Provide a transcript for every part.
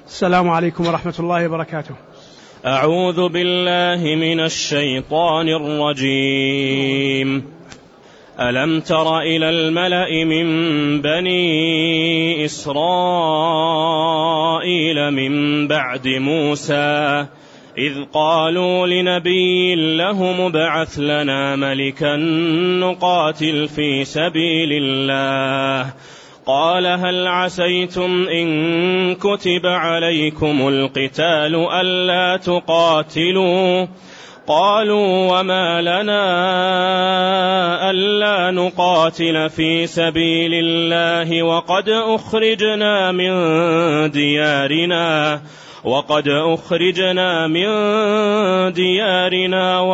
السلام عليكم ورحمة الله وبركاته. أعوذ بالله من الشيطان الرجيم. ألم تر إلى الملأ من بني إسرائيل من بعد موسى إذ قالوا لنبي له ابعث لنا ملكا نقاتل في سبيل الله قال هل عسيتم إن كتب عليكم القتال ألا تقاتلوا قالوا وما لنا ألا نقاتل في سبيل الله وقد أخرجنا من ديارنا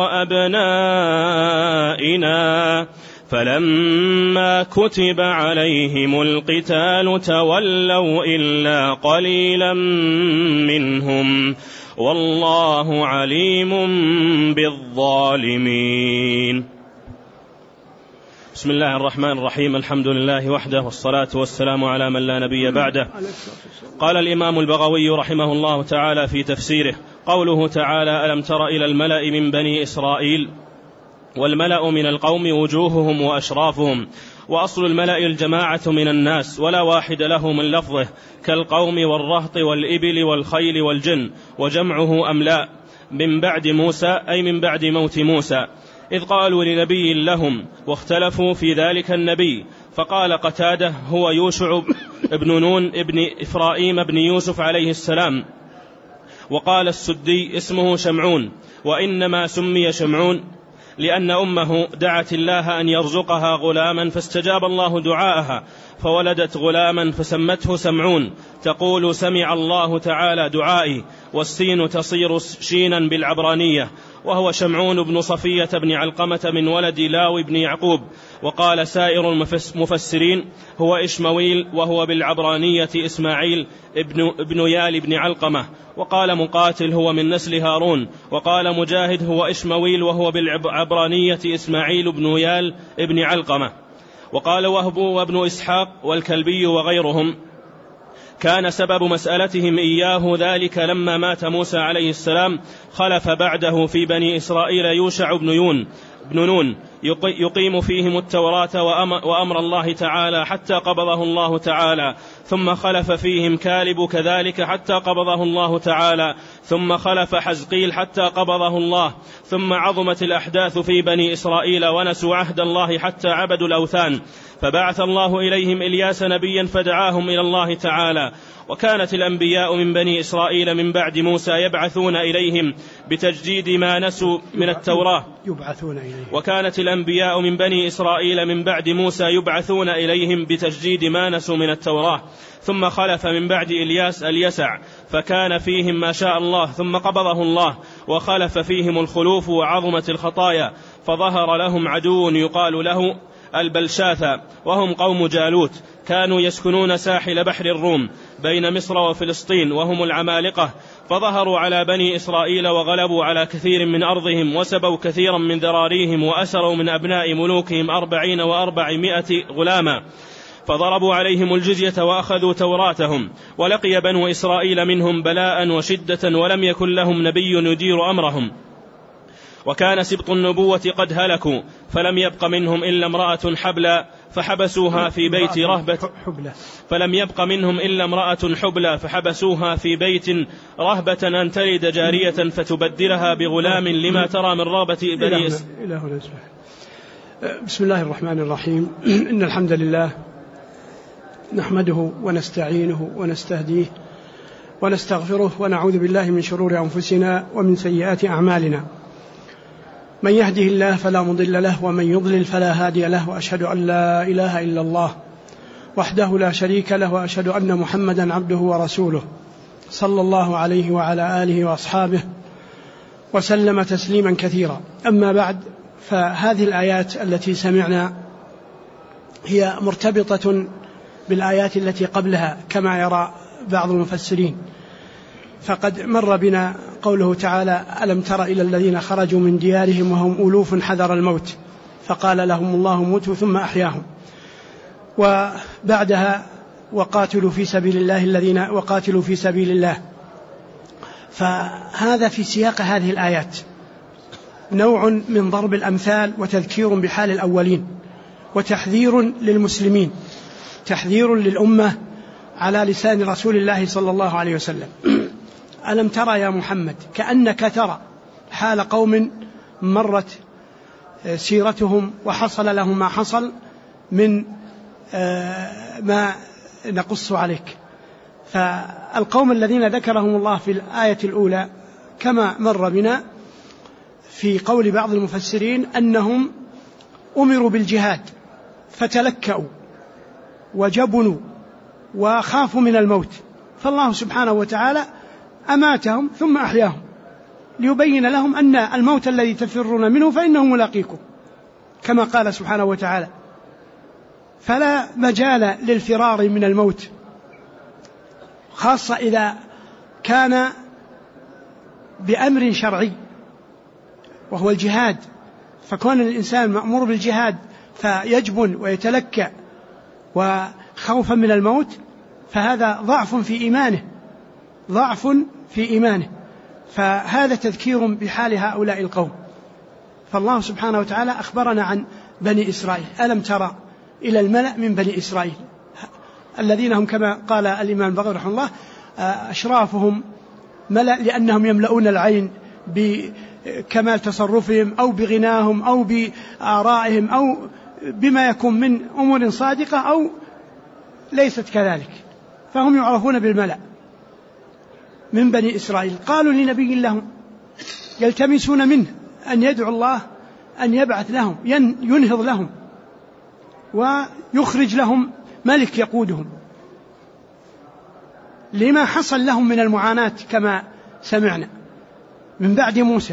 وأبنائنا فلما كتب عليهم القتال تولوا إلا قليلا منهم والله عليم بالظالمين. بسم الله الرحمن الرحيم. الحمد لله وحده والصلاة والسلام على من لا نبي بعده. قال الإمام البغوي رحمه الله تعالى في تفسيره قوله تعالى ألم تر إلى الملأ من بني إسرائيل. والملأ من القوم وجوههم وأشرافهم، وأصل الملأ الجماعة من الناس ولا واحد له من لفظه كالقوم والرهط والإبل والخيل والجن، وجمعه أملاء من بعد موسى أي من بعد موت موسى إذ قالوا لنبي لهم واختلفوا في ذلك النبي. فقال قتادة هو يوشع ابن نون ابن إفرايم ابن يوسف عليه السلام. وقال السدي اسمه شمعون، وإنما سمي شمعون لأن أمه دعت الله أن يرزقها غلاما فاستجاب الله دعاءها فولدت غلاما فسمته سمعون تقول سمع الله تعالى دعائي، والسين تصير شينا بالعبرانية، وهو شمعون بن صفية بن علقمة من ولد لاوي بن يعقوب. وقال سائر المفسرين هو إشمويل وهو بالعبرانية إسماعيل ابن يال بن علقمة. وقال مقاتل هو من نسل هارون. وقال مجاهد هو إشمويل وهو بالعبرانية إسماعيل بن يال بن علقمة. وقال وهب وابن إسحاق والكلبي وغيرهم كان سبب مسألتهم إياه ذلك لما مات موسى عليه السلام خلف بعده في بني إسرائيل يوشع بن نون يقيم فيهم التوراة وأمر الله تعالى حتى قبضه الله تعالى، ثم خلف فيهم كالب كذلك حتى قبضه الله تعالى، ثم خلف حزقيل حتى قبضه الله. ثم عظمت الأحداث في بني إسرائيل ونسوا عهد الله حتى عبدوا الأوثان، فبعث الله إليهم إلياس نبيا فدعاهم إلى الله تعالى. وكانت الأنبياء من بني إسرائيل من بعد موسى يبعثون إليهم بتجديد ما نسوا من التوراة. وكانت الأنبياء من بني إسرائيل من بعد موسى يبعثون إليهم بتجديد ما نسوا من التوراة. ثم خلف من بعد إلياس اليسع فكان فيهم ما شاء الله، ثم قبضه الله وخلف فيهم الخلوف وعظمت الخطايا، فظهر لهم عدو يقال له البلشاثة وهم قوم جالوت، كانوا يسكنون ساحل بحر الروم بين مصر وفلسطين وهم العمالقة، فظهروا على بني إسرائيل وغلبوا على كثير من أرضهم وسبوا كثيرا من ذراريهم وأسروا من أبناء ملوكهم 40 و400 غلاما، فضربوا عليهم الجزية وأخذوا توراتهم. ولقي بنو إسرائيل منهم بلاء وشدة ولم يكن لهم نبي يدير أمرهم، وكان سبط النبوة قد هلكوا، فلم يبق منهم إلا امرأة حبلى فحبسوها في بيت رهبة أن تلد جارية فتبدلها بغلام لما ترى من رغبة بني إسرائيل. بسم الله الرحمن الرحيم. إن الحمد لله نحمده ونستعينه ونستهديه ونستغفره ونعوذ بالله من شرور أنفسنا ومن سيئات أعمالنا. من يهده الله فلا مضل له ومن يضلل فلا هادي له، وأشهد أن لا إله إلا الله وحده لا شريك له، وأشهد أن محمدا عبده ورسوله صلى الله عليه وعلى آله وأصحابه وسلم تسليما كثيرا. أما بعد، فهذه الآيات التي سمعنا هي مرتبطة بالآيات التي قبلها كما يرى بعض المفسرين. فقد مر بنا قوله تعالى ألم تر إلى الذين خرجوا من ديارهم وهم ألوف حذر الموت فقال لهم الله موتوا ثم أحياهم. وبعدها وقاتلوا في سبيل الله. فهذا في سياق هذه الآيات نوع من ضرب الأمثال وتذكير بحال الأولين، وتحذير للمسلمين، تحذير للأمة على لسان رسول الله صلى الله عليه وسلم. ألم ترى يا محمد، كأنك ترى حال قوم مرت سيرتهم وحصل لهم ما حصل من ما نقص عليك. فالقوم الذين ذكرهم الله في الآية الأولى كما مر بنا في قول بعض المفسرين أنهم أمروا بالجهاد فتلكأوا وجبنوا وخافوا من الموت، فالله سبحانه وتعالى أماتهم ثم أحياهم ليبين لهم أن الموت الذي تفرون منه فإنه ملاقيكم، كما قال سبحانه وتعالى. فلا مجال للفرار من الموت، خاصة إذا كان بأمر شرعي وهو الجهاد. فكون الإنسان مأمور بالجهاد فيجبن ويتلكأ وخوفا من الموت، فهذا ضعف في إيمانه. فهذا تذكير بحال هؤلاء القوم. فالله سبحانه وتعالى أخبرنا عن بني إسرائيل. ألم ترى إلى الملأ من بني إسرائيل الذين هم كما قال الإمام البغوي رحمه الله أشرافهم ملأ لأنهم يملؤون العين بكمال تصرفهم أو بغناهم أو بآرائهم أو بما يكون من أمور صادقة أو ليست كذلك، فهم يعرفون بالملأ من بني إسرائيل. قالوا لنبي لهم يلتمسون منه أن يدعو الله أن يبعث لهم ينهض لهم ويخرج لهم ملك يقودهم، لما حصل لهم من المعاناة كما سمعنا من بعد موسى.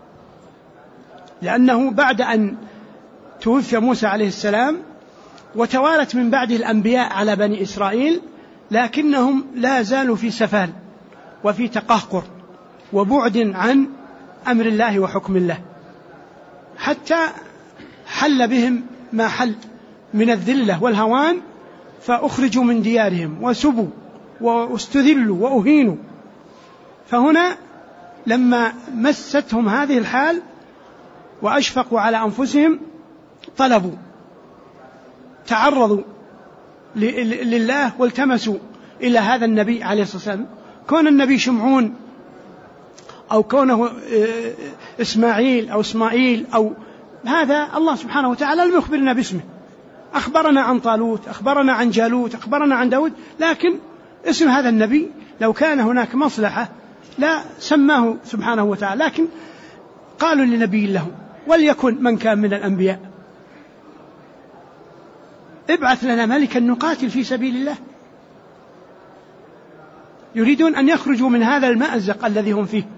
لأنه بعد أن توفي موسى عليه السلام وتوالت من بعده الأنبياء على بني إسرائيل، لكنهم لا زالوا في سفال وفي تقهقر وبعد عن أمر الله وحكم الله، حتى حل بهم ما حل من الذلة والهوان، فأخرجوا من ديارهم وسبوا واستذلوا وأهينوا. فهنا لما مستهم هذه الحال وأشفقوا على أنفسهم طلبوا، تعرضوا لله والتمسوا إلى هذا النبي عليه الصلاة والسلام. كون النبي شمعون أو كونه إسماعيل أو إسماعيل أو هذا، الله سبحانه وتعالى لم يخبرنا باسمه، أخبرنا عن طالوت، أخبرنا عن جالوت، أخبرنا عن داود، لكن اسم هذا النبي لو كان هناك مصلحة لا سماه سبحانه وتعالى. لكن قالوا لنبي لهم وليكن من كان من الأنبياء ابعث لنا ملكا نقاتل في سبيل الله. يريدون أن يخرجوا من هذا المأزق الذي هم فيه.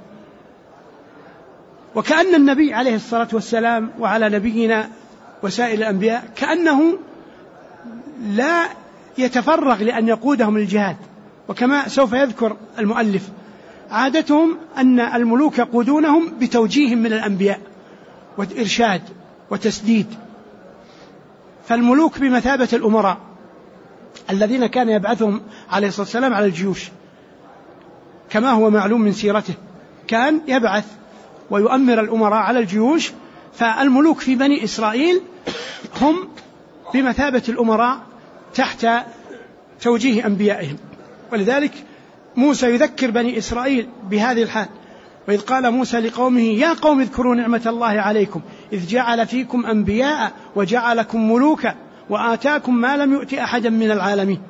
وكأن النبي عليه الصلاة والسلام وعلى نبينا وسائر الأنبياء كأنه لا يتفرغ لأن يقودهم للجهاد. وكما سوف يذكر المؤلف عادتهم أن الملوك يقودونهم بتوجيه من الأنبياء وإرشاد وتسديد. فالملوك بمثابة الأمراء الذين كان يبعثهم عليه الصلاة والسلام على الجيوش، كما هو معلوم من سيرته، كان يبعث ويؤمر الأمراء على الجيوش. فالملوك في بني إسرائيل هم بمثابة الأمراء تحت توجيه أنبيائهم. ولذلك موسى يذكر بني إسرائيل بهذه الحال، وإذ قال موسى لقومه يا قوم اذكروا نعمة الله عليكم إذ جعل فيكم أنبياء وجعلكم ملوكا وآتاكم ما لم يؤت أحدا من العالمين.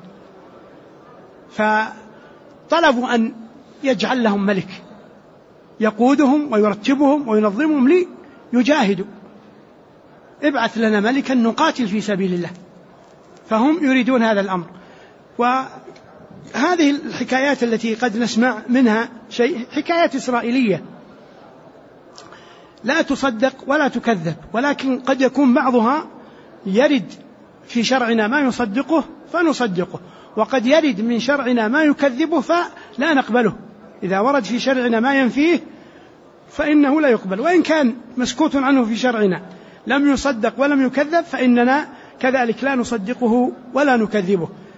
فطلبوا أن يجعل لهم ملك يقودهم ويرتبهم وينظمهم ليجاهدوا. ابعث لنا ملكا نقاتل في سبيل الله. فهم يريدون هذا الأمر. وهذه الحكايات التي قد نسمع منها شيء حكايات إسرائيلية لا تصدق ولا تكذب، ولكن قد يكون بعضها يرد في شرعنا ما يصدقه فنصدقه، وقد يرد من شرعنا ما يكذبه فلا نقبله. إذا ورد في شرعنا ما ينفيه فإنه لا يقبل، وإن كان مسكوت عنه في شرعنا لم يصدق ولم يكذب فإننا كذلك لا نصدقه ولا نكذبه.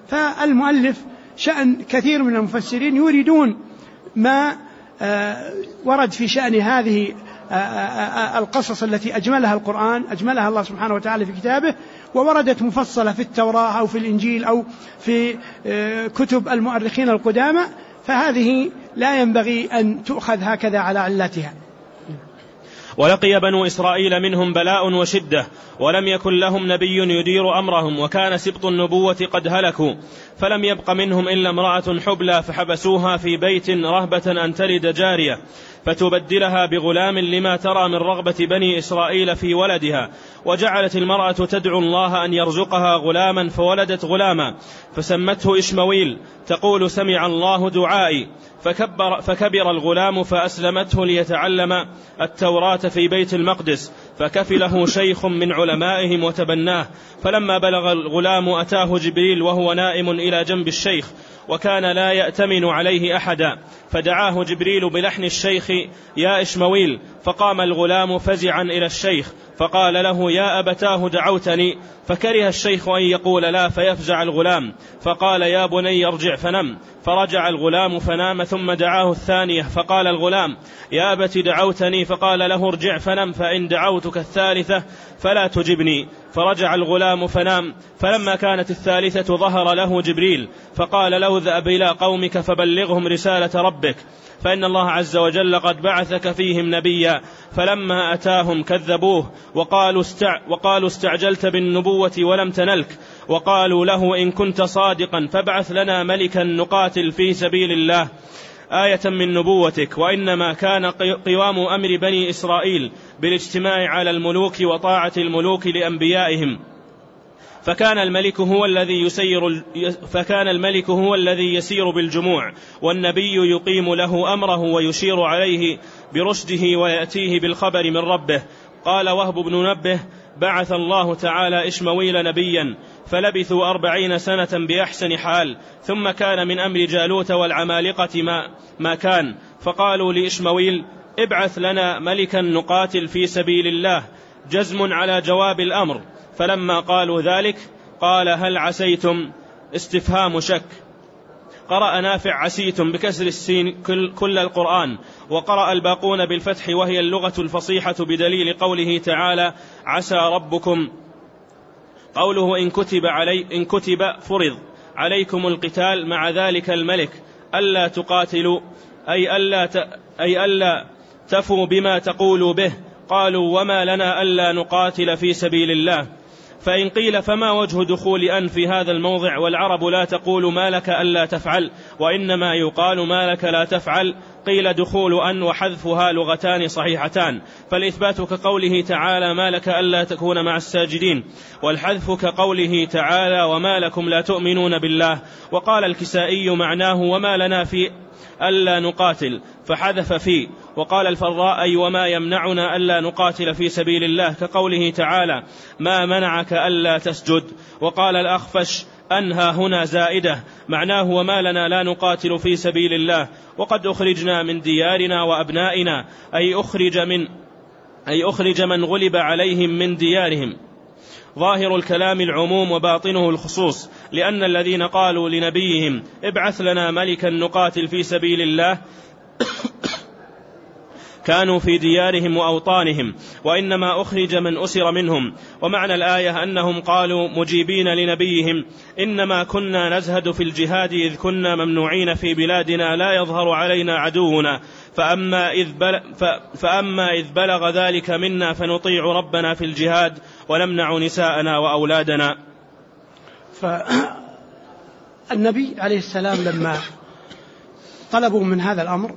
فالمؤلف شأن كثير من المفسرين يريدون ما ورد في شأن هذه القصص التي أجملها القرآن، أجملها الله سبحانه وتعالى في كتابه، ووردت مفصلة في التوراة أو في الإنجيل أو في كتب المؤرخين القدامى، فهذه لا ينبغي أن تؤخذ هكذا على علتها. ولقي بنو إسرائيل منهم بلاء وشدة، ولم يكن لهم نبي يدير أمرهم، وكان سبط النبوة قد هلكوا، فلم يبق منهم إلا امرأة حبلى فحبسوها في بيت رهبة أن تلد جارية فتبدلها بغلام لما ترى من رغبة بني إسرائيل في ولدها، وجعلت المرأة تدعو الله أن يرزقها غلاما فولدت غلاما فسمته إشمويل تقول سمع الله دعائي، فكبر الغلام فأسلمته ليتعلم التوراة في بيت المقدس، فكفله شيخ من علمائهم وتبناه، فلما بلغ الغلام أتاه جبريل وهو نائم إلى جنب الشيخ وكان لا يأتمن عليه أحدا، فدعاه جبريل بلحن الشيخ يا إشمويل، فقام الغلام فزعا إلى الشيخ فقال له يا أبتاه دعوتني، فكره الشيخ أن يقول لا فيفزع الغلام، فقال يا بني ارجع فنم، فرجع الغلام فنام، ثم دعاه الثانية فقال الغلام يا أبت دعوتني، فقال له ارجع فنم فإن دعوتك الثالثة فلا تجبني، فرجع الغلام فنام، فلما كانت الثالثة ظهر له جبريل فقال له اذهب إلى قومك فبلغهم رسالة ربك فإن الله عز وجل قد بعثك فيهم نبيا، فلما أتاهم كذبوه وقالوا استعجلت بالنبوة ولم تنلك، وقالوا له إن كنت صادقا فابعث لنا ملكا نقاتل في سبيل الله آية من نبوتك، وإنما كان قوام أمر بني إسرائيل بالاجتماع على الملوك وطاعة الملوك لأنبيائهم، فكان الملك هو الذي يسير بالجموع، والنبي يقيم له أمره ويشير عليه برشده ويأتيه بالخبر من ربه. قال وهب بن منبه بعث الله تعالى إشمويل نبيا فلبثوا 40 سنة بأحسن حال، ثم كان من أمر جالوت والعمالقة ما كان، فقالوا لإشمويل ابعث لنا ملكا نقاتل في سبيل الله، جزم على جواب الأمر، فلما قالوا ذلك قال هل عسيتم استفهام شك، قرأ نافع عسيتم بكسر السين كل القرآن، وقرأ الباقون بالفتح وهي اللغة الفصيحة بدليل قوله تعالى عسى ربكم، قوله إن كتب فرض عليكم القتال مع ذلك الملك ألا تقاتلوا أي ألا تفوا بما تقولوا به، قالوا وما لنا ألا نقاتل في سبيل الله، فإن قيل فما وجه دخول أن في هذا الموضع، والعرب لا تقول ما لك ألا تفعل وإنما يقال ما لك لا تفعل، قيل دخول أن وحذفها لغتان صحيحتان، فالإثبات كقوله تعالى ما لك ألا تكون مع الساجدين، والحذف كقوله تعالى وما لكم لا تؤمنون بالله، وقال الكسائي معناه وما لنا في ألا نقاتل فحذف فيه، وقال الفراء أي وما يمنعنا ألا نقاتل في سبيل الله كقوله تعالى ما منعك ألا تسجد، وقال الأخفش أنها هنا زائدة معناه وما لنا لا نقاتل في سبيل الله، وقد أخرجنا من ديارنا وأبنائنا أي أخرج من غلب عليهم من ديارهم، ظاهر الكلام العموم وباطنه الخصوص، لأن الذين قالوا لنبيهم ابعث لنا ملكا نقاتل في سبيل الله كانوا في ديارهم وأوطانهم، وإنما أخرج من أسر منهم، ومعنى الآية أنهم قالوا مجيبين لنبيهم إنما كنا نزهد في الجهاد إذ كنا ممنوعين في بلادنا لا يظهر علينا عدونا، فأما إذ بلغ ذلك منا فنطيع ربنا في الجهاد ونمنع نساءنا وأولادنا. فالنبي عليه السلام لما طلبوا من هذا الأمر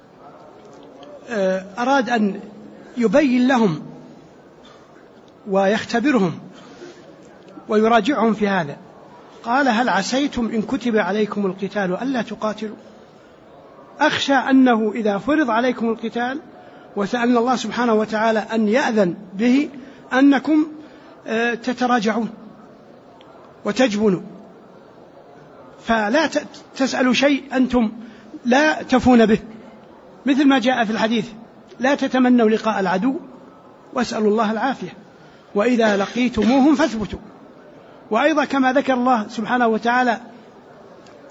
أراد أن يبين لهم ويختبرهم ويراجعهم في هذا، قال هل عسيتم إن كتب عليكم القتال ألا تقاتلوا، أخشى أنه إذا فرض عليكم القتال وسألنا الله سبحانه وتعالى أن يأذن به أنكم تتراجعون وتجبنوا، فلا تسألوا شيء أنتم لا تفون به، مثل ما جاء في الحديث لا تتمنوا لقاء العدو واسألوا الله العافية وإذا لقيتموهم فاثبتوا. وأيضا كما ذكر الله سبحانه وتعالى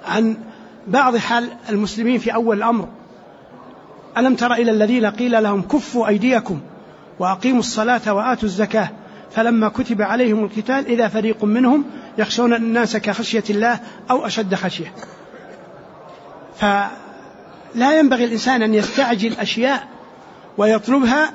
عن بعض حال المسلمين في أول الأمر. ألم تر إلى الذين قيل لهم كفوا أيديكم وأقيموا الصلاة وآتوا الزكاة فلما كتب عليهم القتال إذا فريق منهم يخشون الناس كخشية الله أو أشد خشية. فلا ينبغي الإنسان أن يستعجل أشياء ويطلبها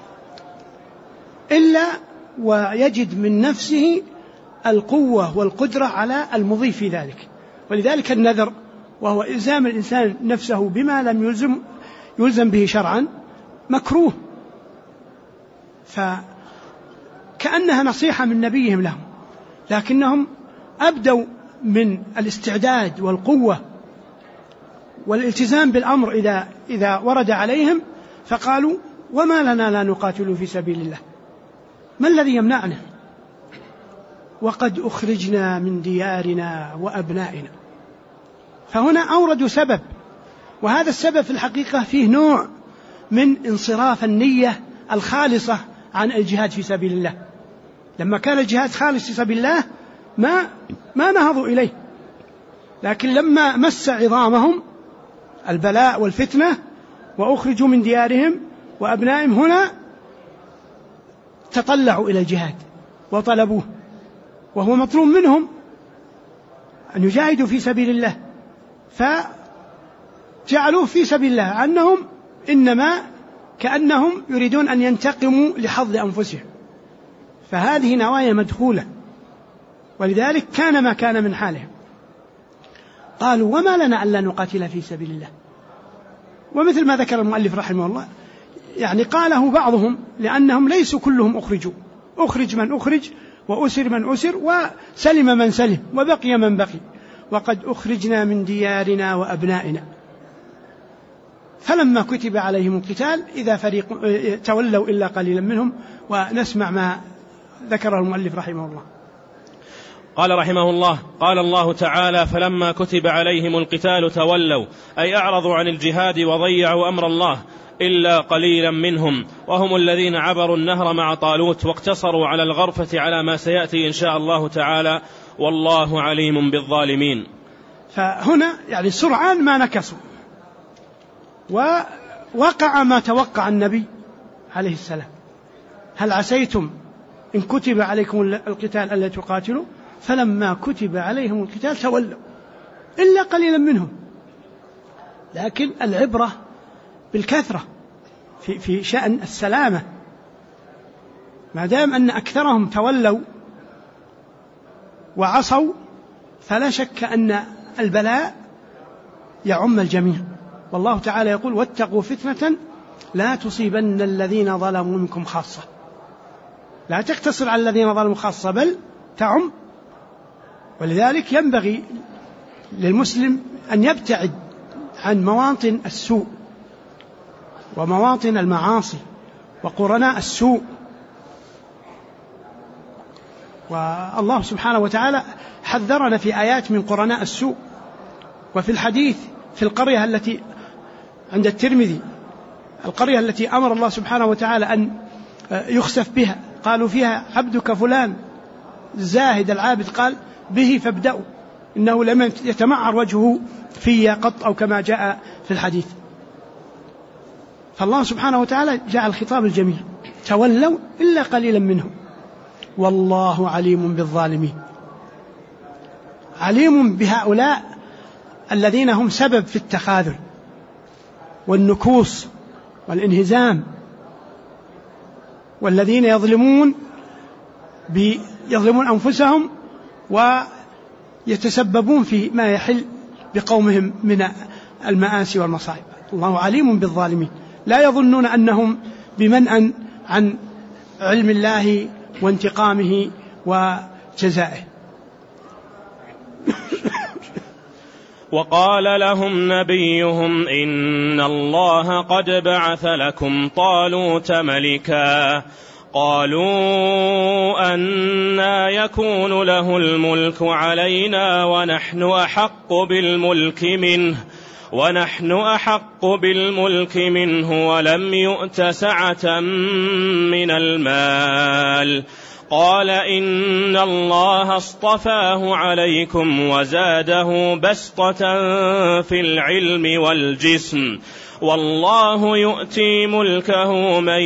إلا ويجد من نفسه القوة والقدرة على المضي في ذلك. ولذلك النذر وهو إلزام الإنسان نفسه بما لم يلزم به شرعا مكروه، فكأنها نصيحة من نبيهم لهم، لكنهم أبدوا من الاستعداد والقوة والالتزام بالأمر إذا ورد عليهم، فقالوا وما لنا لا نقاتل في سبيل الله، ما الذي يمنعنا وقد أخرجنا من ديارنا وأبنائنا. فهنا أوردوا سبب، وهذا السبب في الحقيقة فيه نوع من انصراف النية الخالصة عن الجهاد في سبيل الله. لما كان الجهاد خالص في سبيل الله ما نهضوا إليه، لكن لما مس عظامهم البلاء والفتنة وأخرجوا من ديارهم وأبنائهم هنا تطلعوا إلى الجهاد وطلبوه، وهو مطلوب منهم أن يجاهدوا في سبيل الله، فجعلوه في سبيل الله أنهم إنما كأنهم يريدون أن ينتقموا لحظ أنفسهم، فهذه نوايا مدخولة، ولذلك كان ما كان من حالهم. قالوا وما لنا ألا نقاتل في سبيل الله، ومثل ما ذكر المؤلف رحمه الله يعني قاله بعضهم لأنهم ليسوا كلهم أخرجوا، أخرج من أخرج وأسر من أسر وسلم من سلم وبقي من بقي، وقد أخرجنا من ديارنا وأبنائنا فلما كتب عليهم القتال إذا فريق تولوا إلا قليلا منهم. ونسمع ما ذكره المؤلف رحمه الله. قال رحمه الله: قال الله تعالى: فلما كتب عليهم القتال تولوا، أي أعرضوا عن الجهاد وضيعوا أمر الله إلا قليلا منهم، وهم الذين عبروا النهر مع طالوت واقتصروا على الغرفة على ما سيأتي إن شاء الله تعالى، والله عليم بالظالمين. فهنا يعني سرعان ما نكسوا، ووقع ما توقع النبي عليه السلام: هل عسيتم إن كتب عليكم القتال ألا تقاتلوا؟ فلما كتب عليهم القتال تولوا إلا قليلا منهم. لكن العبرة بالكثرة في شأن السلامة، ما دام أن أكثرهم تولوا وعصوا فلا شك أن البلاء يعم الجميع. والله تعالى يقول: واتقوا فتنة لا تصيبن الذين ظلموا منكم خاصة. لا تقتصر على الذين ظلموا خاصة بل تعم. ولذلك ينبغي للمسلم أن يبتعد عن مواطن السوء ومواطن المعاصي وقرناء السوء. والله سبحانه وتعالى حذرنا في آيات من قرناء السوء. وفي الحديث في القرية التي عند الترمذي، القرية التي أمر الله سبحانه وتعالى أن يخسف بها، قالوا فيها: عبدك فلان الزاهد العابد، قال: به فابدأوا إنه لم يتمعر وجهه في قط، أو كما جاء في الحديث. فالله سبحانه وتعالى جعل الخطاب الجميل: تولوا إلا قليلا منهم والله عليم بالظالمين. عليم بهؤلاء الذين هم سبب في التخاذل والنكوص والانهزام، والذين يظلمون أنفسهم ويتسببون في ما يحل بقومهم من المآسي والمصائب. الله عليم بالظالمين، لا يظنون أنهم بمنأ عن علم الله وانتقامه وجزائه. وقال لهم نبيهم: إن الله قد بعث لكم طالوت ملكا. قالوا: أنى يكون له الملك علينا ونحن أحق بالملك منه ولم يؤت سعة من المال. قال إن الله اصطفاه عليكم وزاده بسطة في العلم والجسم والله يؤتي ملكه من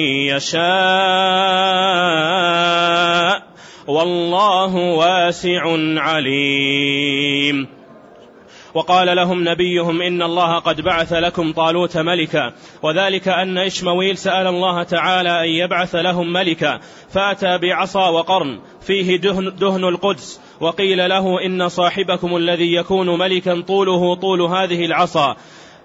يشاء والله واسع عليم. وقال لهم نبيهم إن الله قد بعث لكم طالوت ملكا، وذلك أن إشمويل سأل الله تعالى أن يبعث لهم ملكا، فأتى بعصا وقرن فيه دهن القدس، وقيل له إن صاحبكم الذي يكون ملكا طوله طول هذه العصا،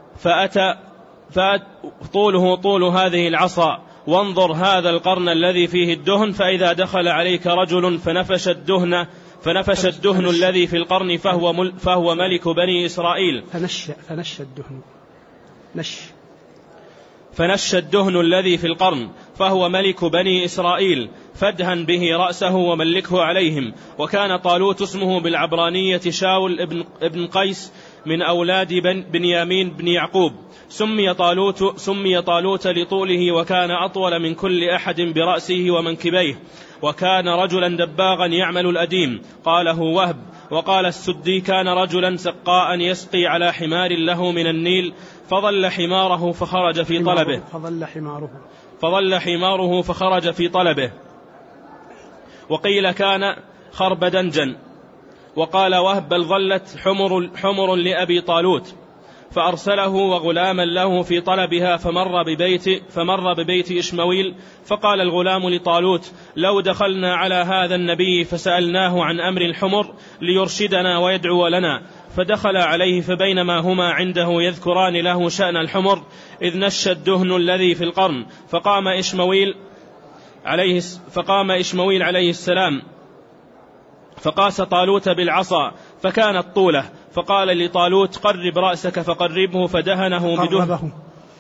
طول هذه العصا، وانظر هذا القرن الذي فيه الدهن، فإذا دخل عليك رجل فنفش الدهن الذي في القرن فهو ملك بني إسرائيل. فنش الدهن الذي في القرن فهو ملك بني إسرائيل، فادهن به رأسه وملكه عليهم. وكان طالوت اسمه بالعبرانية شاول ابن قيس من أولاد بنيامين بن يعقوب. سمي طالوت لطوله، وكان أطول من كل أحد برأسه ومنكبيه، وكان رجلا دباغا يعمل الأديم، قاله وهب. وقال السدي كان رجلا سقاء يسقي على حمار له من النيل، فضل حماره فخرج في طلبه. وقيل كان خربدنجا. وقال وهب بل ظلت حمر لأبي طالوت، فأرسله وغلاما له في طلبها، فمر ببيت إشمويل، فقال الغلام لطالوت لو دخلنا على هذا النبي فسألناه عن أمر الحمر ليرشدنا ويدعو لنا. فدخل عليه، فبينما هما عنده يذكران له شأن الحمر إذ نش الدهن الذي في القرن، فقام إشمويل عليه السلام فقاس طالوت بالعصا فكانت طوله، فقال لطالوت قرب رأسك فقربه فدهنه بدهن.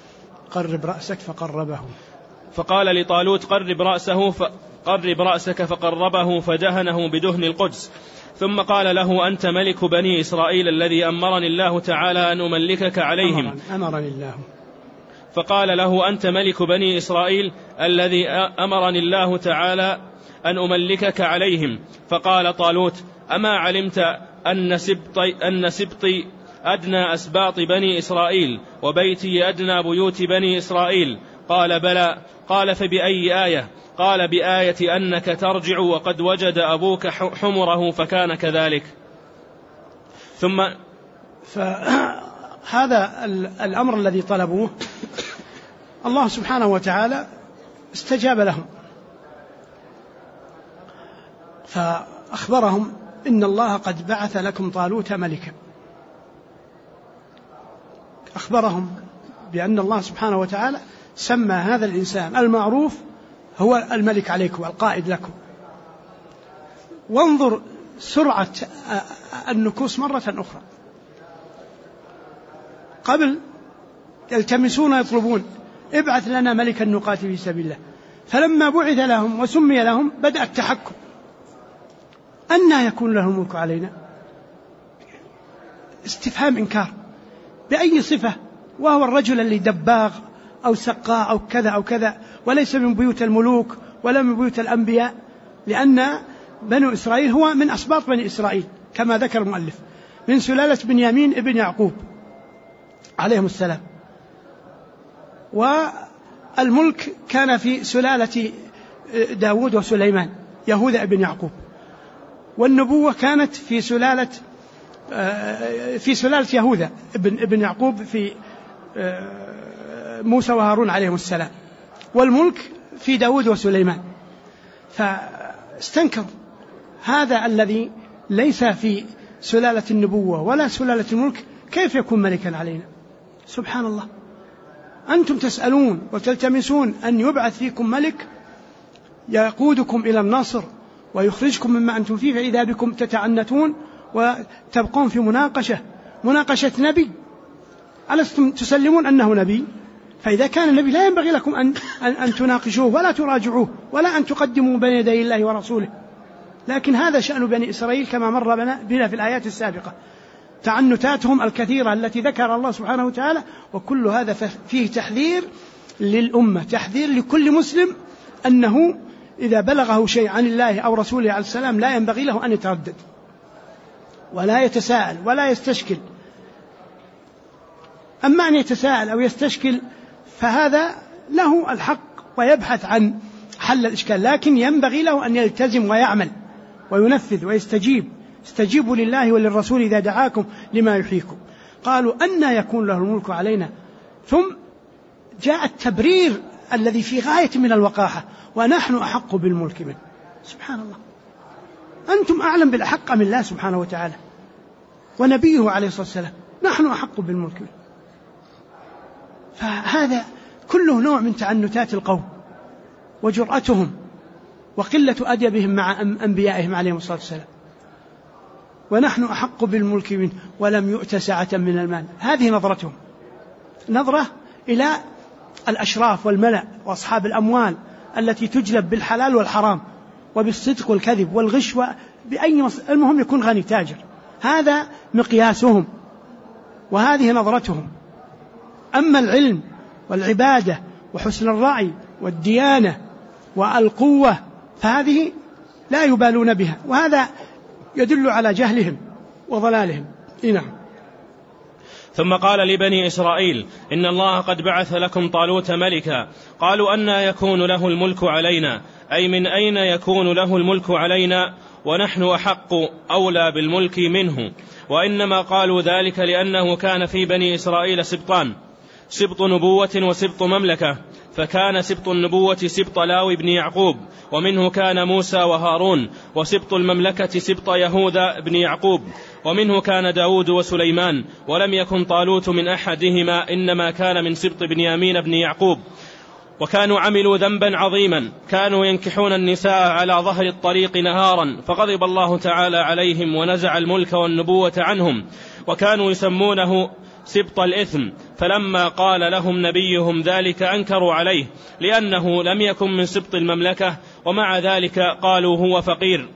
فقال لطالوت قرب رأسك فقربه فدهنه بدهن القدس. ثم قال له أنت ملك بني إسرائيل الذي أمرني الله تعالى أن أملكك عليهم. فقال له أنت ملك بني إسرائيل الذي أمرني الله تعالى أن أملكك عليهم. فقال طالوت أما علمت أن سبطي أدنى أسباط بني إسرائيل وبيتي أدنى بيوت بني إسرائيل؟ قال بلى. قال فبأي آية؟ قال بآية أنك ترجع وقد وجد أبوك حمره فكان كذلك. ثم فهذا الأمر الذي طلبوه الله سبحانه وتعالى استجاب لهم، فأخبرهم إن الله قد بعث لكم طالوت ملكا. أخبرهم بأن الله سبحانه وتعالى سمى هذا الإنسان المعروف هو الملك عليكم والقائد لكم. وانظر سرعة النكوص مرة أخرى. قبل يلتمسون يطلبون ابعث لنا ملكا نقاتل في سبيل الله، فلما بعث لهم وسمي لهم بدأ التحكم. أنى يكون له الملك علينا؟ استفهام إنكار. بأي صفة وهو الرجل اللي دباغ أو سقاء أو كذا أو كذا، وليس من بيوت الملوك ولا من بيوت الأنبياء، لأن بنو إسرائيل هو من أسباط بني إسرائيل كما ذكر المؤلف، من سلالة بنيامين ابن يعقوب عليهم السلام. والملك كان في سلالة داود وسليمان يهوذا ابن يعقوب، والنبوة كانت في سلالة يهوذا ابن يعقوب في موسى وهارون عليهم السلام، والملك في داود وسليمان. فاستنكروا هذا الذي ليس في سلالة النبوة ولا سلالة الملك كيف يكون ملكا علينا؟ سبحان الله. أنتم تسألون وتلتمسون أن يبعث فيكم ملك يقودكم إلى النصر ويخرجكم مما أنتم فيه، فإذا بكم تتعنتون وتبقون في مناقشة نبي. ألستم تسلمون أنه نبي؟ فإذا كان النبي لا ينبغي لكم أن تناقشوه ولا تراجعوه ولا أن تقدموا بين يدي الله ورسوله. لكن هذا شأن بني إسرائيل كما مر بنا في الآيات السابقة، تعنتاتهم الكثيرة التي ذكر الله سبحانه وتعالى. وكل هذا فيه تحذير للأمة، تحذير لكل مسلم أنه إذا بلغه شيء عن الله أو رسوله عليه السلام لا ينبغي له أن يتردد ولا يتساءل ولا يستشكل. أما أن يتساءل أو يستشكل فهذا له الحق ويبحث عن حل الإشكال، لكن ينبغي له أن يلتزم ويعمل وينفذ ويستجيب. استجيبوا لله وللرسول إذا دعاكم لما يحييكم. قالوا أن يكون له الملك علينا، ثم جاء التبرير الذي في غاية من الوقاحة: ونحن أحق بالملك منه. سبحان الله، أنتم أعلم بالأحق من الله سبحانه وتعالى ونبيه عليه الصلاة والسلام، نحن أحق بالملك منه. فهذا كله نوع من تعنتات القوم وجرأتهم وقلة أدبهم مع أنبيائهم عليهم الصلاة والسلام. ونحن أحق بالملك منه ولم يؤت سعة من المال. هذه نظرتهم، نظرة إلى الأشراف والملأ وأصحاب الأموال التي تجلب بالحلال والحرام وبالصدق والكذب والغش المهم يكون غني تاجر. هذا مقياسهم وهذه نظرتهم. أما العلم والعبادة وحسن الرأي والديانة والقوة فهذه لا يبالون بها، وهذا يدل على جهلهم وضلالهم. نعم. ثم قال لبني إسرائيل: إن الله قد بعث لكم طالوت ملكا. قالوا: أنى يكون له الملك علينا؟ أي من أين يكون له الملك علينا ونحن أحق أولى بالملك منه؟ وإنما قالوا ذلك لأنه كان في بني إسرائيل سبطان، سبط نبوة وسبط مملكة، فكان سبط النبوة سبط لاوي بن يعقوب، ومنه كان موسى وهارون، وسبط المملكة سبط يهوذا بن يعقوب، ومنه كان داود وسليمان، ولم يكن طالوت من أحدهما، إنما كان من سبط بنيامين بن يعقوب. وكانوا عملوا ذنبا عظيما، كانوا ينكحون النساء على ظهر الطريق نهارا، فغضب الله تعالى عليهم ونزع الملك والنبوة عنهم، وكانوا يسمونه سبط الإثم. فلما قال لهم نبيهم ذلك أنكروا عليه، لأنه لم يكن من سبط المملكة، ومع ذلك قالوا هو فقير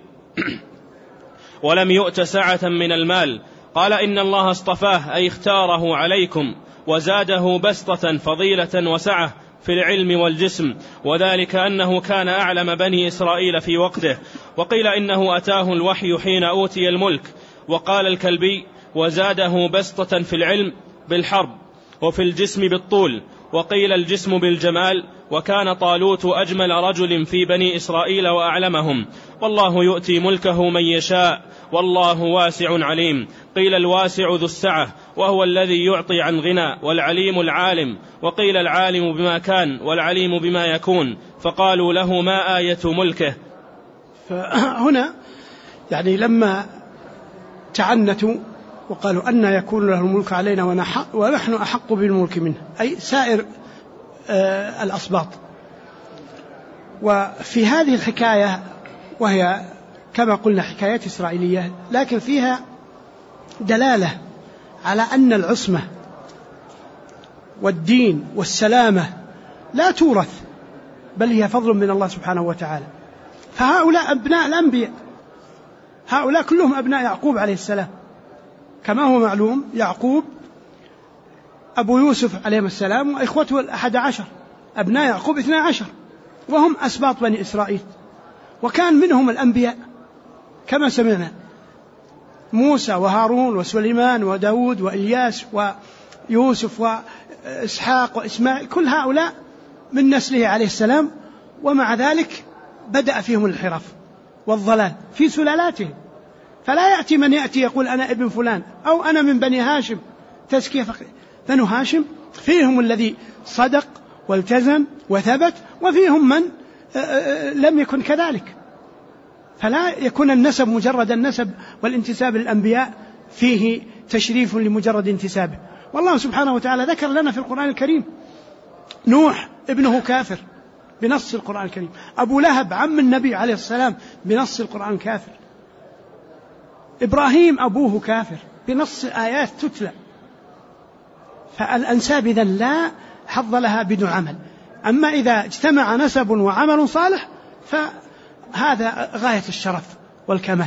ولم يؤت سعة من المال. قال: إن الله اصطفاه، أي اختاره عليكم، وزاده بسطة فضيلة وسعة في العلم والجسم، وذلك أنه كان أعلم بني إسرائيل في وقته. وقيل إنه أتاه الوحي حين أوتي الملك. وقال الكلبي: وزاده بسطة في العلم بالحرب، وفي الجسم بالطول، وقيل الجسم بالجمال. وكان طالوت أجمل رجل في بني إسرائيل وأعلمهم. والله يؤتي ملكه من يشاء، والله واسع عليم. قيل الواسع ذو السعة، وهو الذي يعطي عن غنى، والعليم العالم. وقيل العالم بما كان والعليم بما يكون. فقالوا له: ما آية ملكه؟ فهنا يعني لما تعنتوا وقالوا: أن يكون له الملك علينا ونحن أحق بالملك منه، أي سائر الأصباط. وفي هذه الحكاية، وهي كما قلنا حكاية إسرائيلية، لكن فيها دلالة على أن العصمة والدين والسلامة لا تورث، بل هي فضل من الله سبحانه وتعالى. فهؤلاء أبناء الأنبياء، هؤلاء كلهم أبناء يعقوب عليه السلام، كما هو معلوم. يعقوب أبو يوسف عليه السلام وإخوته 11، أبناء يعقوب 12، وهم أسباط بني إسرائيل. وكان منهم الأنبياء كما سمعنا: موسى وهارون وسليمان وداود وإلياس ويوسف وإسحاق وإسماعيل، كل هؤلاء من نسله عليه السلام. ومع ذلك بدأ فيهم الانحراف والضلال في سلالاتهم. فلا يأتي من يأتي يقول: أنا ابن فلان، أو أنا من بني هاشم، تزكية فقير. بنو هاشم فيهم الذي صدق والتزم وثبت، وفيهم من لم يكن كذلك. فلا يكون النسب مجرد النسب والانتساب للأنبياء فيه تشريف لمجرد انتسابه. والله سبحانه وتعالى ذكر لنا في القرآن الكريم: نوح ابنه كافر بنص القرآن الكريم، أبو لهب عم النبي عليه السلام بنص القرآن كافر، إبراهيم أبوه كافر بنص آيات تتلى. فالأنساب إذن لا حظ لها بدون عمل. أما إذا اجتمع نسب وعمل صالح فهذا غاية الشرف والكمال.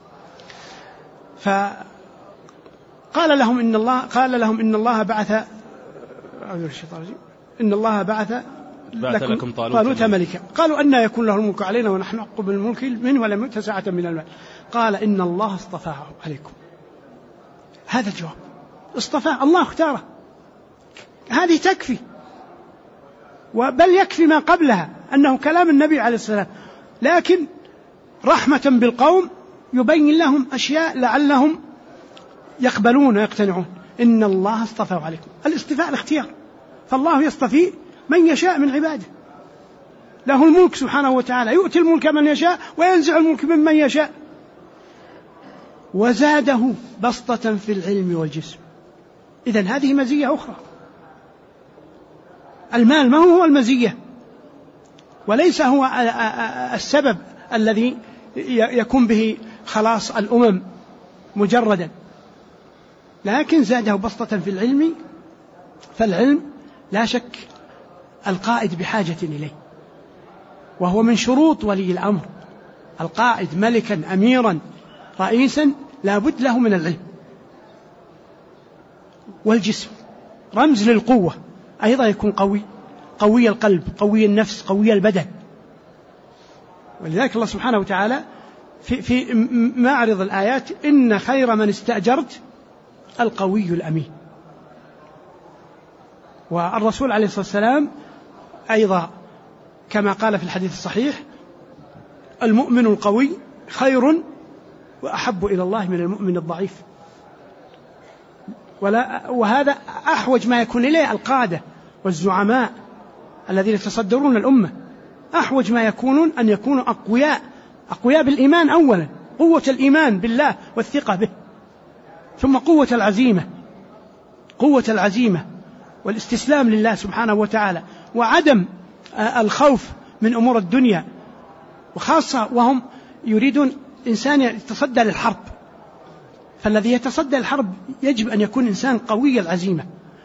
فقال لهم إن الله بعث بعث لكم طالوت ملكا. قالوا أن يكون له الملك علينا ونحن أحق بالملك منه ولم يؤت ساعة من المال. قال إن الله اصطفاه عليكم. هذا الجواب، اصطفاه الله، اختاره، هذه تكفي، بل يكفي ما قبلها أنه كلام النبي عليه السلام، لكن رحمة بالقوم يبين لهم أشياء لعلهم يقبلون ويقتنعون. إن الله اصطفاه عليكم. الاصطفاء الاختيار، فالله يصطفي من يشاء من عباده، له الملك سبحانه وتعالى، يؤتي الملك من يشاء وينزع الملك ممن يشاء. وزاده بسطة في العلم والجسم. إذن هذه مزية أخرى. المال ما هو المزية، وليس هو السبب الذي يكون به خلاص الأمم مجردا، لكن زاده بسطة في العلم، فالعلم لا شك القائد بحاجة إليه، وهو من شروط ولي الأمر. القائد ملكا أميرا رئيسا لا بد له من العلم. والجسم رمز للقوة، أيضا يكون قوي، قوي القلب، قوي النفس، قوي البدن. ولذلك الله سبحانه وتعالى في معرض الآيات: إن خير من استأجرت القوي الأمين. والرسول عليه الصلاة والسلام أيضا كما قال في الحديث الصحيح: المؤمن القوي خير وأحب إلى الله من المؤمن الضعيف. وهذا أحوج ما يكون إليه القادة والزعماء الذين يتصدرون الأمة، أحوج ما يكونون أن يكونوا أقوياء بالإيمان أولا، قوة الإيمان بالله والثقة به، ثم قوة العزيمة والاستسلام لله سبحانه وتعالى، وعدم الخوف من أمور الدنيا، وخاصة وهم يريدون إنسان يتصدى للحرب. فالذي يتصدى للحرب يجب أن يكون إنسان قوي العزيمة،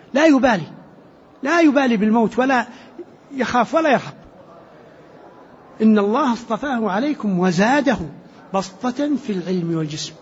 لا يبالي بالموت، ولا يخاف ولا يرهب. إن الله اصطفاه عليكم وزاده بسطة في العلم والجسم،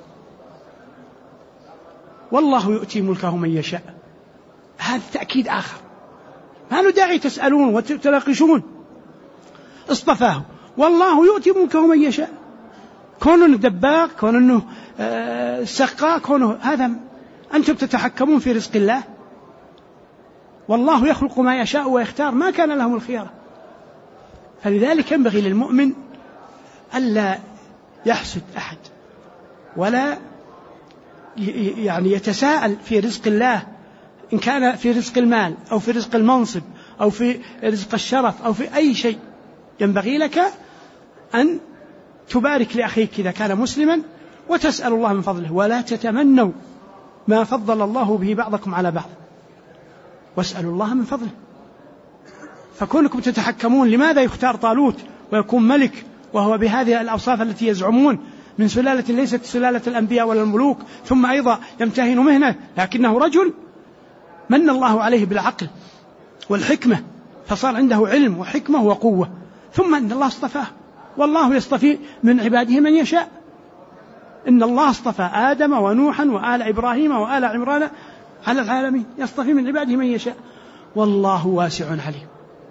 والله يؤتي ملكه من يشاء. هذا تأكيد آخر، ما له داعي تسألون وتناقشون. اصطفاه، والله يؤتي ملكه من يشاء. كونه دباق، كونه سقاء، كونه هذا أنتم تتحكمون في رزق الله. والله يخلق ما يشاء ويختار، ما كان لهم الخيار. فلذلك ينبغي للمؤمن ألا يحسد أحد، ولا يعني يتساءل في رزق الله، إن كان في رزق المال أو في رزق المنصب أو في رزق الشرف أو في أي شيء. ينبغي لك أن تبارك لأخيك إذا كان مسلما، وتسأل الله من فضله، ولا تتمنوا ما فضل الله به بعضكم على بعض، واسألوا الله من فضله. فكونكم تتحكمون لماذا يختار طالوت ويكون ملك وهو بهذه الأوصاف التي يزعمون، من سلالة ليست سلالة الأنبياء ولا الملوك، ثم أيضا يمتهن مهنة، لكنه رجل من الله عليه بالعقل والحكمة، فصار عنده علم وحكمة وقوة. ثم أن الله اصطفاه، والله يصطفي من عباده من يشاء. إن الله اصطفى آدم ونوحا وآل إبراهيم وآل عمران على العالمين، يصطفي من عباده من يشاء، والله واسع عليم.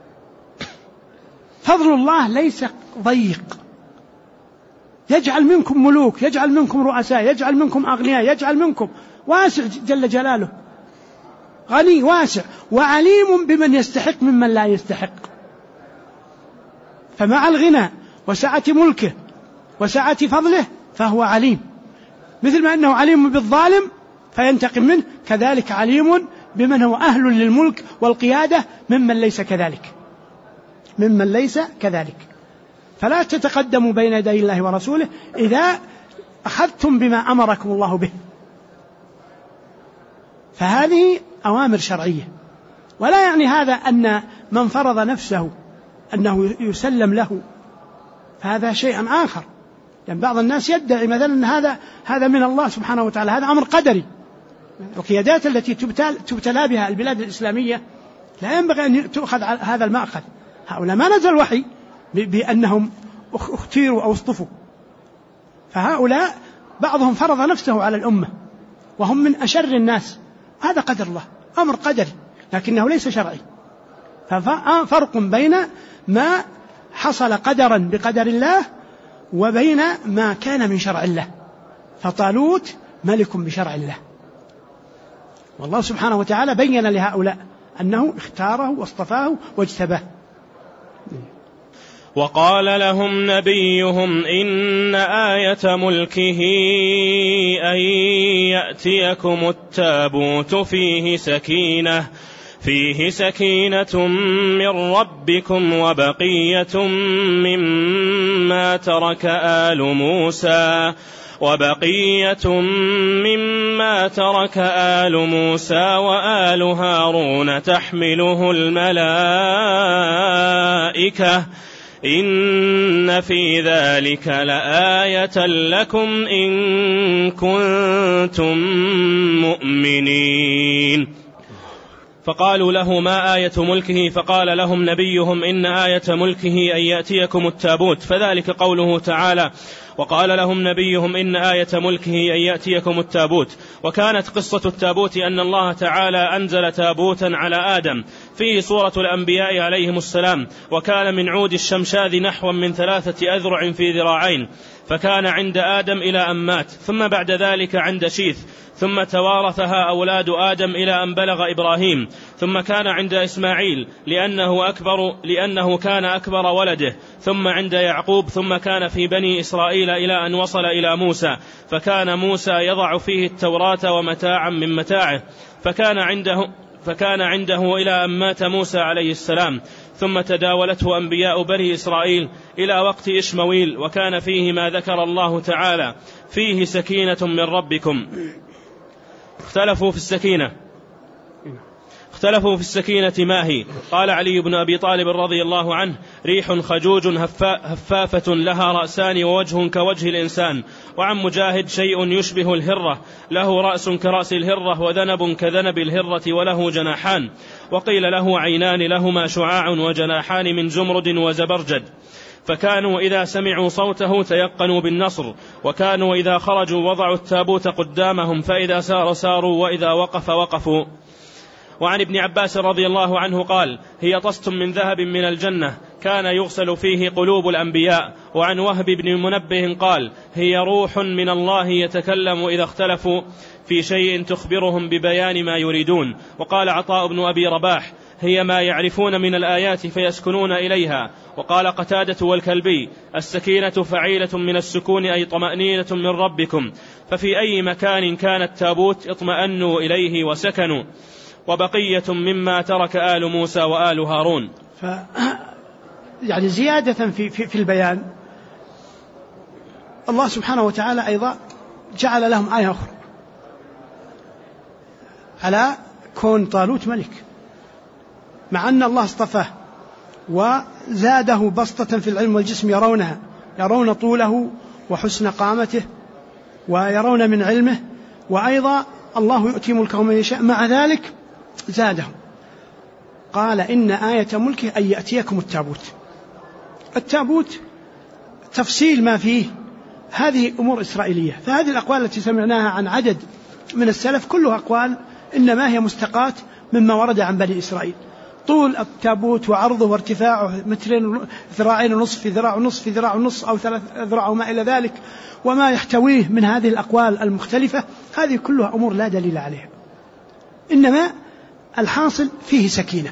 فضل الله ليس ضيق، يجعل منكم ملوك، يجعل منكم رؤساء، يجعل منكم أغنياء، يجعل منكم واسع جل جلاله، غني واسع، وعليم بمن يستحق ممن لا يستحق. فمع الغنى وسعة ملكه وسعة فضله فهو عليم، مثل ما أنه عليم بالظالم فينتقم منه، كذلك عليم بمن هو أهل للملك والقيادة ممن ليس كذلك. فلا تتقدموا بين يدي الله ورسوله إذا أخذتم بما أمركم الله به. فهذه أوامر شرعية، ولا يعني هذا أن من فرض نفسه أنه يسلم له، هذا شيء آخر. يعني بعض الناس يدعي مثلا أن هذا من الله سبحانه وتعالى، هذا أمر قدري. القيادات التي تبتلى بها البلاد الإسلامية لا ينبغي أن تؤخذ هذا المأخذ. هؤلاء ما نزل وحي بأنهم اختيروا أو اصطفوا، فهؤلاء بعضهم فرض نفسه على الأمة وهم من أشر الناس. هذا قدر الله، أمر قدري، لكنه ليس شرعي. ففرق بين ما حصل قدرا بقدر الله وبين ما كان من شرع الله. فطالوت ملك بشرع الله، والله سبحانه وتعالى بين لهؤلاء أنه اختاره واصطفاه واجتباه. وقال لهم نبيهم إن آية ملكه أن يأتيكم التابوت فيه سكينة من ربكم وبقية مما ترك آل موسى وآل هارون تحمله الملائكة إن في ذلك لآية لكم إن كنتم مؤمنين. فقالوا له ما آية ملكه؟ فقال لهم نبيهم إن آية ملكه أن يأتيكم التابوت، فذلك قوله تعالى وقال لهم نبيهم إن آية ملكه أن يأتيكم التابوت. وكانت قصة التابوت أن الله تعالى أنزل تابوتا على آدم فيه صورة الأنبياء عليهم السلام، وكان من عود الشمشاذ نحو من 3 أذرع في ذراعين، فكان عند آدم إلى أن مات، ثم بعد ذلك عند شيث، ثم توارثها أولاد آدم إلى أن بلغ إبراهيم، ثم كان عند إسماعيل لأنه كان أكبر ولده، ثم عند يعقوب، ثم كان في بني إسرائيل إلى أن وصل إلى موسى، فكان موسى يضع فيه التوراة ومتاعا من متاعه، فكان عنده إلى أن مات موسى عليه السلام، ثم تداولته أنبياء بني إسرائيل إلى وقت إشمويل، وكان فيه ما ذكر الله تعالى فيه سكينة من ربكم. اختلفوا في السكينة ما هي؟ قال علي بن أبي طالب رضي الله عنه ريح خجوج هفافة لها رأسان ووجه كوجه الإنسان. وعن مجاهد شيء يشبه الهرة له رأس كرأس الهرة وذنب كذنب الهرة وله جناحان. وقيل له عينان لهما شعاع وجناحان من زمرد وزبرجد. فكانوا إذا سمعوا صوته تيقنوا بالنصر، وكانوا إذا خرجوا وضعوا التابوت قدامهم، فإذا سار ساروا وإذا وقف وقفوا. وعن ابن عباس رضي الله عنه قال هي طست من ذهب من الجنة كان يغسل فيه قلوب الأنبياء. وعن وهب بن منبه قال هي روح من الله يتكلم إذا اختلفوا في شيء تخبرهم ببيان ما يريدون. وقال عطاء بن أبي رباح هي ما يعرفون من الآيات فيسكنون إليها. وقال قتادة والكلبي السكينة فعيلة من السكون أي طمأنينة من ربكم، ففي أي مكان كان التابوت اطمأنوا إليه وسكنوا. وبقية مما ترك آل موسى وآل هارون. يعني زيادة في البيان، الله سبحانه وتعالى أيضا جعل لهم آية أخرى على كون طالوت ملك، مع أن الله اصطفاه وزاده بسطة في العلم والجسم يرون طوله وحسن قامته ويرون من علمه، وأيضا الله يؤتي ملكه من يشاء، مع ذلك زادهم. قال إن آية ملكه أن يأتيكم التابوت تفصيل ما فيه هذه أمور إسرائيلية. فهذه الأقوال التي سمعناها عن عدد من السلف كلها أقوال إنما هي مستقاة مما ورد عن بني إسرائيل. طول التابوت وعرضه وارتفاعه 2 ذراعين ونصف في ذراع ونصف في ذراع ونصف أو 3 أذرع وما إلى ذلك، وما يحتويه من هذه الأقوال المختلفة، هذه كلها أمور لا دليل عليها، إنما الحاصل فيه سكينة.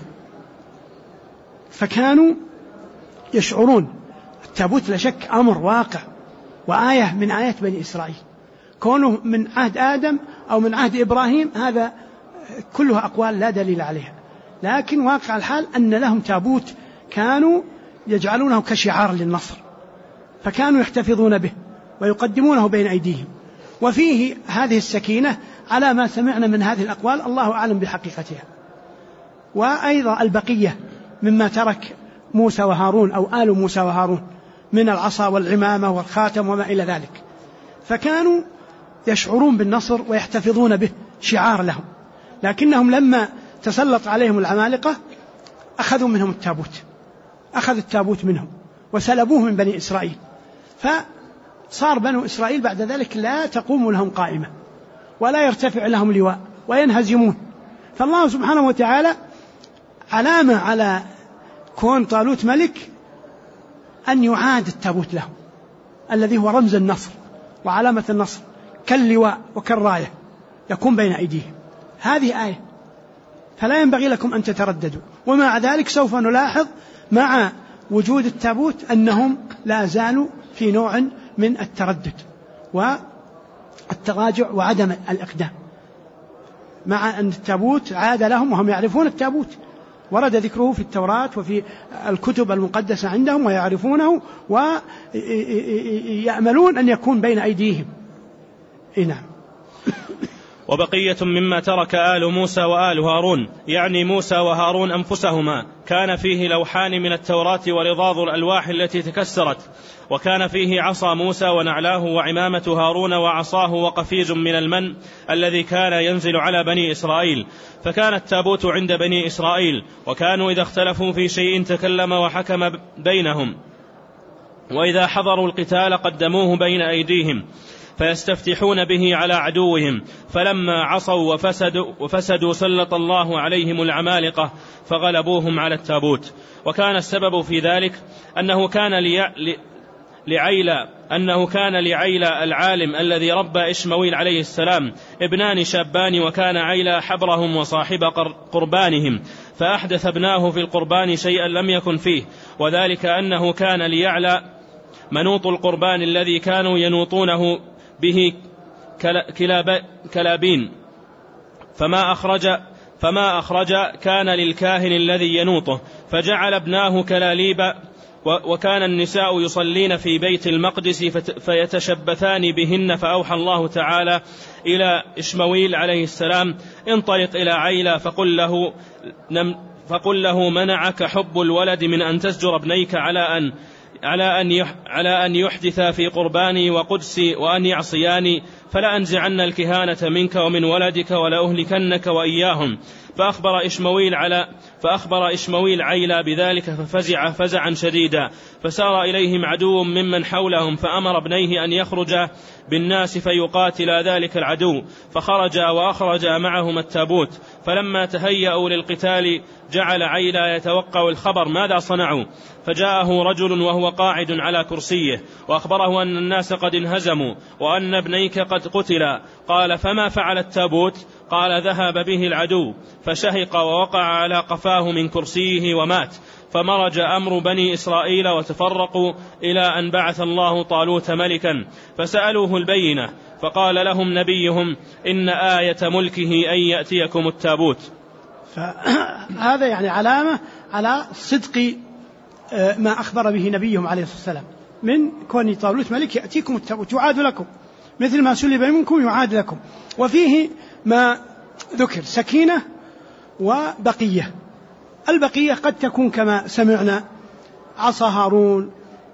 فكانوا يشعرون التابوت لا شك أمر واقع وآية من آيات بني إسرائيل، كونه من عهد آدم أو من عهد إبراهيم هذا كلها أقوال لا دليل عليها، لكن واقع الحال أن لهم تابوت كانوا يجعلونه كشعار للنصر، فكانوا يحتفظون به ويقدمونه بين أيديهم. وفيه هذه السكينة على ما سمعنا من هذه الأقوال، الله أعلم بحقيقتها. وأيضا البقية مما ترك موسى وهارون أو آل موسى وهارون من العصا والعمامة والخاتم وما إلى ذلك، فكانوا يشعرون بالنصر ويحتفظون به شعار لهم، لكنهم لما تسلط عليهم العمالقة أخذوا منهم أخذ التابوت منهم وسلبوه من بني إسرائيل، فصار بنو إسرائيل بعد ذلك لا تقوم لهم قائمة ولا يرتفع لهم لواء وينهزمون. فالله سبحانه وتعالى علامة على كون طالوت ملك أن يعاد التابوت له الذي هو رمز النصر وعلامة النصر كاللواء وكالراية يكون بين أيديهم. هذه آية، فلا ينبغي لكم أن تترددوا. ومع ذلك سوف نلاحظ مع وجود التابوت أنهم لا زالوا في نوع من التردد والتراجع وعدم الإقدام، مع أن التابوت عاد لهم وهم يعرفون التابوت، ورد ذكره في التوراة وفي الكتب المقدسة عندهم ويعرفونه ويأملون أن يكون بين أيديهم. نعم. وبقية مما ترك آل موسى وآل هارون، يعني موسى وهارون أنفسهما، كان فيه لوحان من التوراة ورضاض الألواح التي تكسرت، وكان فيه عصا موسى ونعلاه وعمامة هارون وعصاه وقفيز من المن الذي كان ينزل على بني إسرائيل. فكان التابوت عند بني إسرائيل، وكانوا إذا اختلفوا في شيء تكلم وحكم بينهم، وإذا حضروا القتال قدموه بين أيديهم فيستفتحون به على عدوهم، فلما عصوا وفسدوا سلط الله عليهم العمالقة فغلبوهم على التابوت. وكان السبب في ذلك أنه كان لعيلى العالم الذي ربى إشمويل عليه السلام ابنان شابان، وكان عيلى حبرهم وصاحب قربانهم، فأحدث ابناه في القربان شيئا لم يكن فيه، وذلك أنه كان ليعلى منوط القربان الذي كانوا ينوطونه به كلابين، فما أخرج كان للكاهن الذي ينوطه، فجعل ابناه كلاليب. وكان النساء يصلين في بيت المقدس فيتشبثان بهن، فأوحى الله تعالى إلى إشمويل عليه السلام: انطلق إلى عيلى فقل له منعك حب الولد من أن تزجر ابنيك على أن يحدثا في قرباني وقدسي وأن يعصياني، فلا أنزعن الكهانة منك ومن ولدك ولا أهلكنك وإياهم. فأخبر إشمويل عيلى بذلك، ففزع فزعا شديدا، فسار إليهم عدو ممن حولهم، فأمر ابنيه أن يخرجا بالناس فيقاتلا ذلك العدو، فخرجا وأخرجا معهم التابوت. فلما تهيأوا للقتال جعل عيلى يتوقع الخبر ماذا صنعوا، فجاءه رجل وهو قاعد على كرسيه وأخبره أن الناس قد انهزموا وأن ابنيك قد قتلا. قال: فما فعل التابوت؟ قال: ذهب به العدو، فشهق ووقع على قفاه من كرسيه ومات. فمرج أمر بني إسرائيل وتفرقوا إلى أن بعث الله طالوت ملكا، فسألوه البينة، فقال لهم نبيهم: إن آية ملكه أن يأتيكم التابوت. فهذا يعني علامة على صدق ما أخبر به نبيهم عليه الصلاة والسلام من كون طالوت ملك يأتيكم التابوت يعاد لكم مثل ما سلب منكم يعاد لكم. وفيه ما ذكر سكينة وبقية. البقية قد تكون كما سمعنا عصا هارون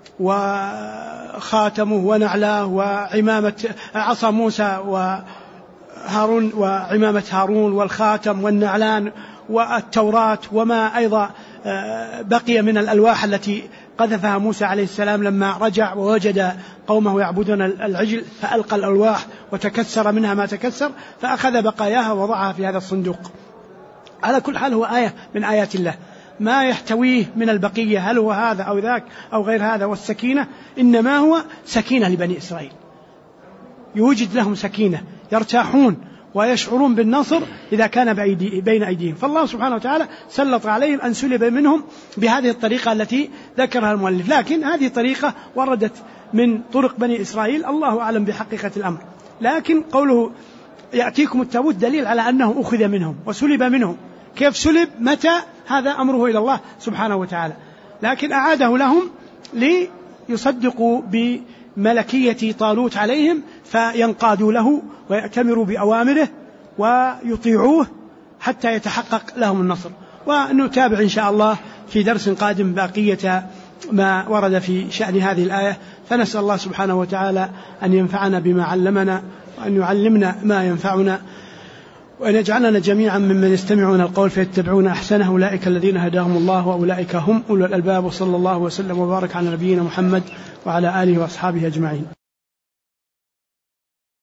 وخاتمه ونعلاه وعمامة عصا موسى وهارون وعمامة هارون والخاتم والنعلان والتوراة، وما أيضا بقي من الألواح التي قذفها موسى عليه السلام لما رجع ووجد قومه يعبدون العجل، فألقى الألواح وتكسر منها ما تكسر، فأخذ بقاياها ووضعها في هذا الصندوق. على كل حال هو آية من آيات الله، ما يحتويه من البقية هل هو هذا أو ذاك أو غير هذا. والسكينة إنما هو سكينة لبني إسرائيل، يوجد لهم سكينة، يرتاحون ويشعرون بالنصر إذا كان بين أيديهم. فالله سبحانه وتعالى سلط عليهم أن سلب منهم بهذه الطريقة التي ذكرها المؤلف، لكن هذه طريقة وردت من طرق بني إسرائيل، الله أعلم بحقيقة الأمر. لكن قوله يأتيكم التابوت دليل على أنه أخذ منهم وسلب منهم. كيف سلب؟ متى؟ هذا أمره إلى الله سبحانه وتعالى، لكن أعاده لهم ليصدقوا بملكية طالوت عليهم فينقادوا له ويأتمروا بأوامره ويطيعوه حتى يتحقق لهم النصر. ونتابع إن شاء الله في درس قادم بقية ما ورد في شأن هذه الآية. فنسأل الله سبحانه وتعالى أن ينفعنا بما علمنا وأن يعلمنا ما ينفعنا وأن يجعلنا جميعا ممن يستمعون القول فيتبعون أحسنه، أولئك الذين هداهم الله وأولئك هم أولو الألباب. وصلى الله وسلم وبارك على نبينا محمد وعلى آله وأصحابه أجمعين.